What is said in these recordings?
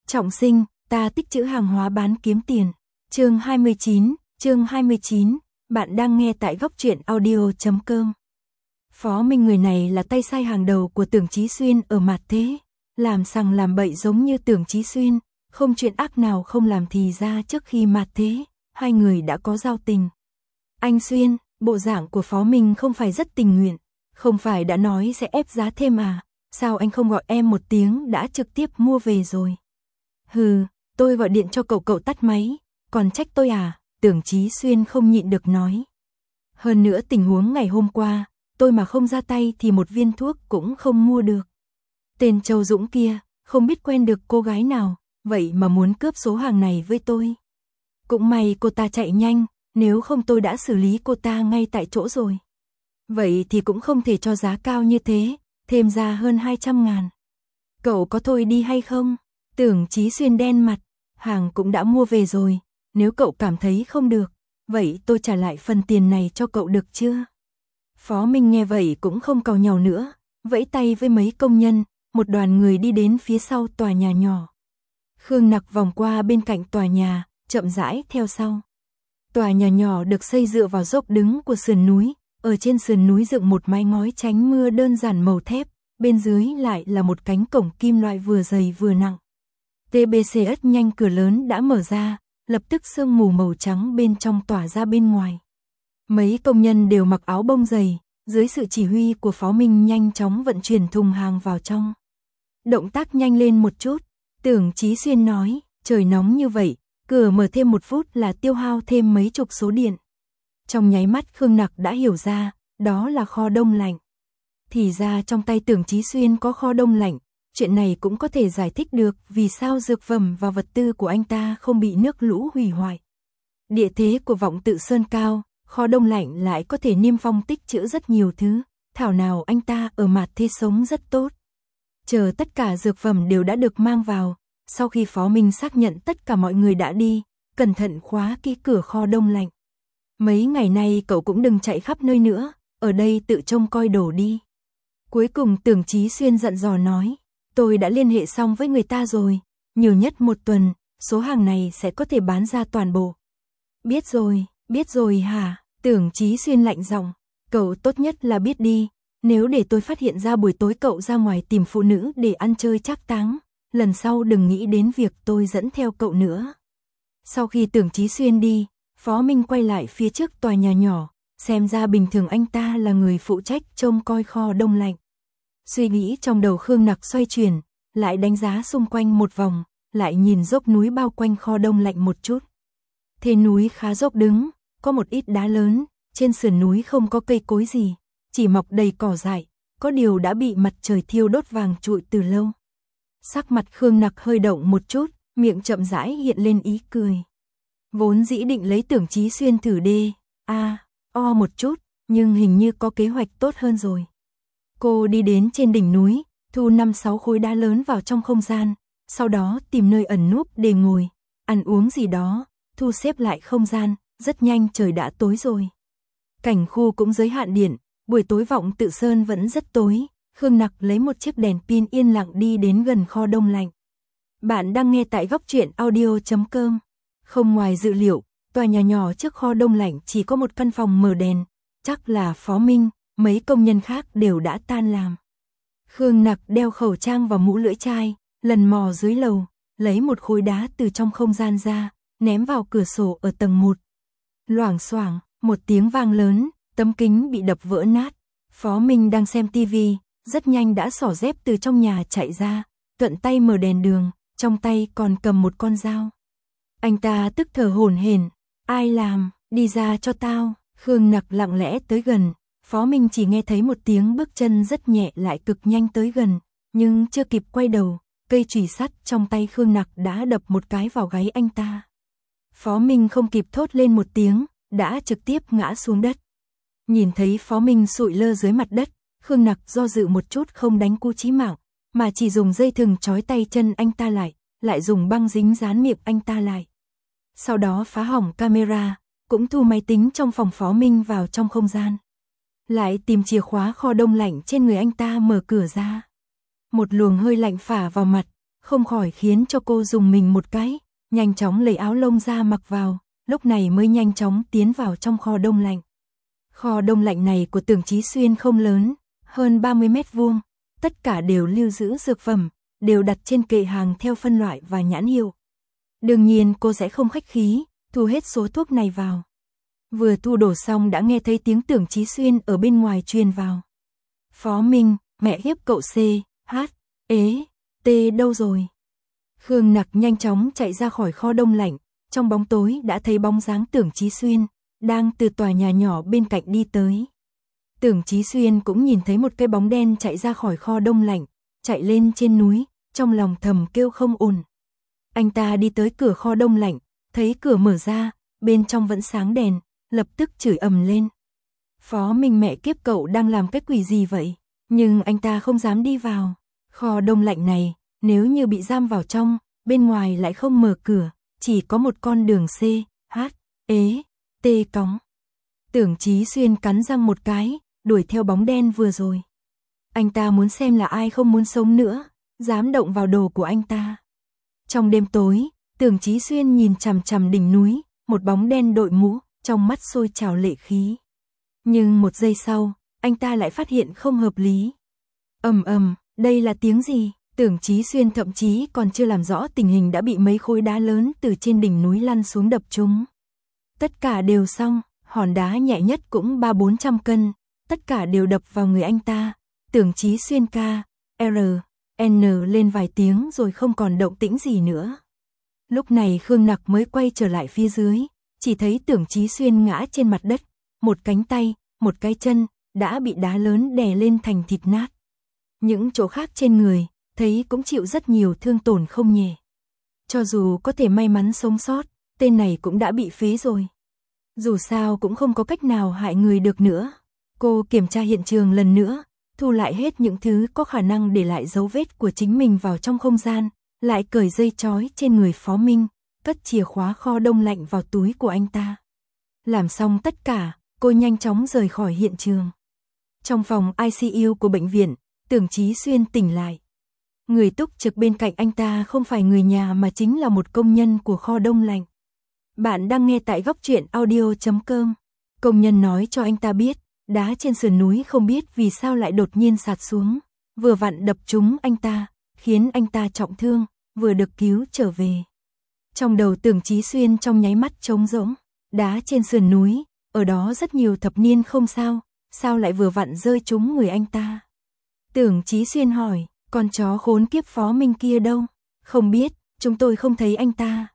Trọng sinh, ta tích trữ hàng hóa bán kiếm tiền. Chương 29, bạn đang nghe tại góc truyện audio.com. Phó Minh người này là tay sai hàng đầu của Tưởng Chí Xuyên ở mặt thế, làm sằng làm bậy giống như Tưởng Chí Xuyên, không chuyện ác nào không làm thì ra trước khi mặt thế, hai người đã có giao tình. Anh Xuyên, bộ dạng của Phó Minh không phải rất tình nguyện, không phải đã nói sẽ ép giá thêm à, sao anh không gọi em một tiếng đã trực tiếp mua về rồi. Hừ, tôi gọi điện cho cậu tắt máy, còn trách tôi à, Tưởng Chí Xuyên không nhịn được nói. Hơn nữa tình huống ngày hôm qua, tôi mà không ra tay thì một viên thuốc cũng không mua được. Tên Châu Dũng kia, không biết quen được cô gái nào, vậy mà muốn cướp số hàng này với tôi. Cũng may cô ta chạy nhanh, nếu không tôi đã xử lý cô ta ngay tại chỗ rồi. Vậy thì cũng không thể cho giá cao như thế, thêm ra hơn 200.000. Cậu có thôi đi hay không? Tưởng Chí Xuyên đen mặt, hàng cũng đã mua về rồi, nếu cậu cảm thấy không được, vậy tôi trả lại phần tiền này cho cậu được chưa? Phó Minh nghe vậy cũng không càu nhàu nữa, vẫy tay với mấy công nhân, một đoàn người đi đến phía sau tòa nhà nhỏ. Khương Nặc vòng qua bên cạnh tòa nhà, chậm rãi theo sau. Tòa nhà nhỏ được xây dựa vào dốc đứng của sườn núi, ở trên sườn núi dựng một mái ngói tránh mưa đơn giản màu thép, bên dưới lại là một cánh cổng kim loại vừa dày vừa nặng. TBCS nhanh cửa lớn đã mở ra, lập tức sương mù màu trắng bên trong tỏa ra bên ngoài. Mấy công nhân đều mặc áo bông dày, dưới sự chỉ huy của Phó Minh nhanh chóng vận chuyển thùng hàng vào trong. Động tác nhanh lên một chút, Tưởng Chí Xuyên nói, trời nóng như vậy, cửa mở thêm 1 phút là tiêu hao thêm mấy chục số điện. Trong nháy mắt Khương Nặc đã hiểu ra, đó là kho đông lạnh. Thì ra trong tay Tưởng Chí Xuyên có kho đông lạnh, chuyện này cũng có thể giải thích được vì sao dược phẩm và vật tư của anh ta không bị nước lũ hủy hoại. Địa thế của Vọng Tự Sơn cao, kho đông lạnh lại có thể niêm phong tích trữ rất nhiều thứ, thảo nào anh ta ở mặt thế sống rất tốt. Chờ tất cả dược phẩm đều đã được mang vào, sau khi Phó Minh xác nhận tất cả mọi người đã đi, cẩn thận khóa kỹ cửa kho đông lạnh. Mấy ngày nay cậu cũng đừng chạy khắp nơi nữa, ở đây tự trông coi đồ đi. Cuối cùng Tưởng Chí Xuyên giận dò nói, tôi đã liên hệ xong với người ta rồi, nhiều nhất 1 tuần, số hàng này sẽ có thể bán ra toàn bộ. Biết rồi hả? Tưởng Chí Xuyên lạnh giọng, cậu tốt nhất là biết đi, nếu để tôi phát hiện ra buổi tối cậu ra ngoài tìm phụ nữ để ăn chơi trác táng, lần sau đừng nghĩ đến việc tôi dẫn theo cậu nữa. Sau khi Tưởng Chí Xuyên đi, Phó Minh quay lại phía trước tòa nhà nhỏ, xem ra bình thường anh ta là người phụ trách trông coi kho đông lạnh. Suy nghĩ trong đầu Khương Nặc xoay chuyển, lại đánh giá xung quanh một vòng, lại nhìn dốc núi bao quanh kho đông lạnh một chút. Thế núi khá dốc đứng, có một ít đá lớn, trên sườn núi không có cây cối gì, chỉ mọc đầy cỏ dại, có điều đã bị mặt trời thiêu đốt vàng trụi từ lâu. Sắc mặt Khương Nặc hơi động một chút, miệng chậm rãi hiện lên ý cười. Vốn dĩ định lấy Tưởng Chí Xuyên thử một chút, nhưng hình như có kế hoạch tốt hơn rồi. Cô đi đến trên đỉnh núi, thu 5-6 khối đá lớn vào trong không gian, sau đó tìm nơi ẩn núp để ngồi, ăn uống gì đó, thu xếp lại không gian, rất nhanh trời đã tối rồi. Cảnh khu cũng giới hạn điện, buổi tối Vọng Tự Sơn vẫn rất tối, Khương Nặc lấy một chiếc đèn pin yên lặng đi đến gần kho đông lạnh. Bạn đang nghe tại góc truyện audio.com. Không ngoài dự liệu, tòa nhà nhỏ trước kho đông lạnh chỉ có một căn phòng mở đèn, chắc là Phó Minh, mấy công nhân khác đều đã tan làm. Khương Nặc đeo khẩu trang và mũ lưỡi chai, lần mò dưới lầu, lấy một khối đá từ trong không gian ra, ném vào cửa sổ ở tầng 1. Loảng xoảng, một tiếng vang lớn, tấm kính bị đập vỡ nát. Phó Minh đang xem tivi, rất nhanh đã xỏ dép từ trong nhà chạy ra, thuận tay mở đèn đường, trong tay còn cầm một con dao. Anh ta tức thở hổn hển, ai làm, đi ra cho tao. Khương Nặc lặng lẽ tới gần, Phó Minh chỉ nghe thấy một tiếng bước chân rất nhẹ lại cực nhanh tới gần, nhưng chưa kịp quay đầu, cây chùy sắt trong tay Khương Nặc đã đập một cái vào gáy anh ta. Phó Minh không kịp thốt lên một tiếng, đã trực tiếp ngã xuống đất. Nhìn thấy Phó Minh sụi lơ dưới mặt đất, Khương Nặc do dự một chút không đánh cú chí mạng, mà chỉ dùng dây thừng trói tay chân anh ta lại dùng băng dính dán miệng anh ta lại. Sau đó phá hỏng camera, cũng thu máy tính trong phòng Phó Minh vào trong không gian. Lại tìm chìa khóa kho đông lạnh trên người anh ta mở cửa ra. Một luồng hơi lạnh phả vào mặt, không khỏi khiến cho cô dùng mình một cái, nhanh chóng lấy áo lông ra mặc vào, lúc này mới nhanh chóng tiến vào trong kho đông lạnh. Kho đông lạnh này của Tưởng Chí Xuyên không lớn, hơn 30 mét vuông, tất cả đều lưu giữ dược phẩm, đều đặt trên kệ hàng theo phân loại và nhãn hiệu. Đương nhiên cô sẽ không khách khí, thu hết số thuốc này vào. Vừa thu đổ xong đã nghe thấy tiếng Tưởng Chí Xuyên ở bên ngoài truyền vào. Phó Minh, mẹ hiếp cậu C, H, ế, T đâu rồi? Khương Nặc nhanh chóng chạy ra khỏi kho đông lạnh, trong bóng tối đã thấy bóng dáng Tưởng Chí Xuyên, đang từ tòa nhà nhỏ bên cạnh đi tới. Tưởng Chí Xuyên cũng nhìn thấy một cái bóng đen chạy ra khỏi kho đông lạnh, chạy lên trên núi, trong lòng thầm kêu không ổn. Anh ta đi tới cửa kho đông lạnh, thấy cửa mở ra, bên trong vẫn sáng đèn, lập tức chửi ầm lên. Phó Minh mẹ kiếp cậu đang làm cái quỷ gì vậy? Nhưng anh ta không dám đi vào. Kho đông lạnh này, nếu như bị giam vào trong, bên ngoài lại không mở cửa, chỉ có một con đường C, H, ế, T cóng. Tưởng Chí Xuyên cắn răng một cái, đuổi theo bóng đen vừa rồi. Anh ta muốn xem là ai không muốn sống nữa, dám động vào đồ của anh ta. Trong đêm tối, Tưởng Chí Xuyên nhìn chằm chằm đỉnh núi, một bóng đen đội mũ, trong mắt sôi trào lệ khí. Nhưng một giây sau, anh ta lại phát hiện không hợp lý. Ầm ầm, đây là tiếng gì? Tưởng Chí Xuyên thậm chí còn chưa làm rõ tình hình đã bị mấy khối đá lớn từ trên đỉnh núi lăn xuống đập trúng. Tất cả đều xong, hòn đá nhẹ nhất cũng 300-400 cân, tất cả đều đập vào người anh ta. Tưởng Chí Xuyên ca, R, N lên vài tiếng rồi không còn động tĩnh gì nữa. Lúc này Khương Nặc mới quay trở lại phía dưới, chỉ thấy Tưởng Chí Xuyên ngã trên mặt đất, một cánh tay, một cái chân, đã bị đá lớn đè lên thành thịt nát. Những chỗ khác trên người, thấy cũng chịu rất nhiều thương tổn không nhẹ. Cho dù có thể may mắn sống sót, tên này cũng đã bị phế rồi. Dù sao cũng không có cách nào hại người được nữa. Cô kiểm tra hiện trường lần nữa, thu lại hết những thứ có khả năng để lại dấu vết của chính mình vào trong không gian, lại cởi dây trói trên người Phó Minh, cất chìa khóa kho đông lạnh vào túi của anh ta. Làm xong tất cả, cô nhanh chóng rời khỏi hiện trường. Trong phòng ICU của bệnh viện, Tưởng Chí Xuyên tỉnh lại. Người túc trực bên cạnh anh ta không phải người nhà mà chính là một công nhân của kho đông lạnh. Bạn đang nghe tại Góc Truyện Audio.com. Công nhân nói cho anh ta biết, đá trên sườn núi không biết vì sao lại đột nhiên sạt xuống, vừa vặn đập trúng anh ta, khiến anh ta trọng thương, vừa được cứu trở về. Trong đầu Tưởng Chí Xuyên trong nháy mắt trống rỗng, đá trên sườn núi, ở đó rất nhiều thập niên không sao lại vừa vặn rơi trúng người anh ta. Tưởng Chí Xuyên hỏi, con chó khốn kiếp Phó Minh kia đâu? Không biết, chúng tôi không thấy anh ta.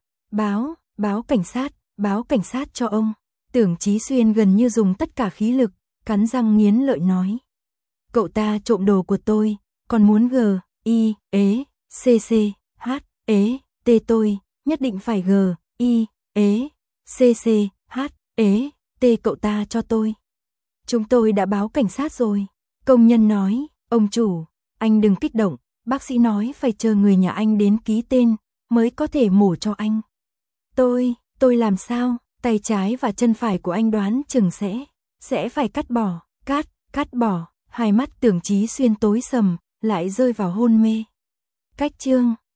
Báo cảnh sát cho ông. Tưởng Chí Xuyên gần như dùng tất cả khí lực, cắn răng nghiến lợi nói. Cậu ta trộm đồ của tôi, còn muốn G, I, ế, C, H, ế, T tôi, nhất định phải G, I, ế, C, H, ế, T cậu ta cho tôi. Chúng tôi đã báo cảnh sát rồi. Công nhân nói, ông chủ, anh đừng kích động, bác sĩ nói phải chờ người nhà anh đến ký tên, mới có thể mổ cho anh. Tôi làm sao? Tay trái và chân phải của anh đoán chừng sẽ phải cắt bỏ. Hai mắt Tưởng Chí Xuyên tối sầm, lại rơi vào hôn mê. Cách chương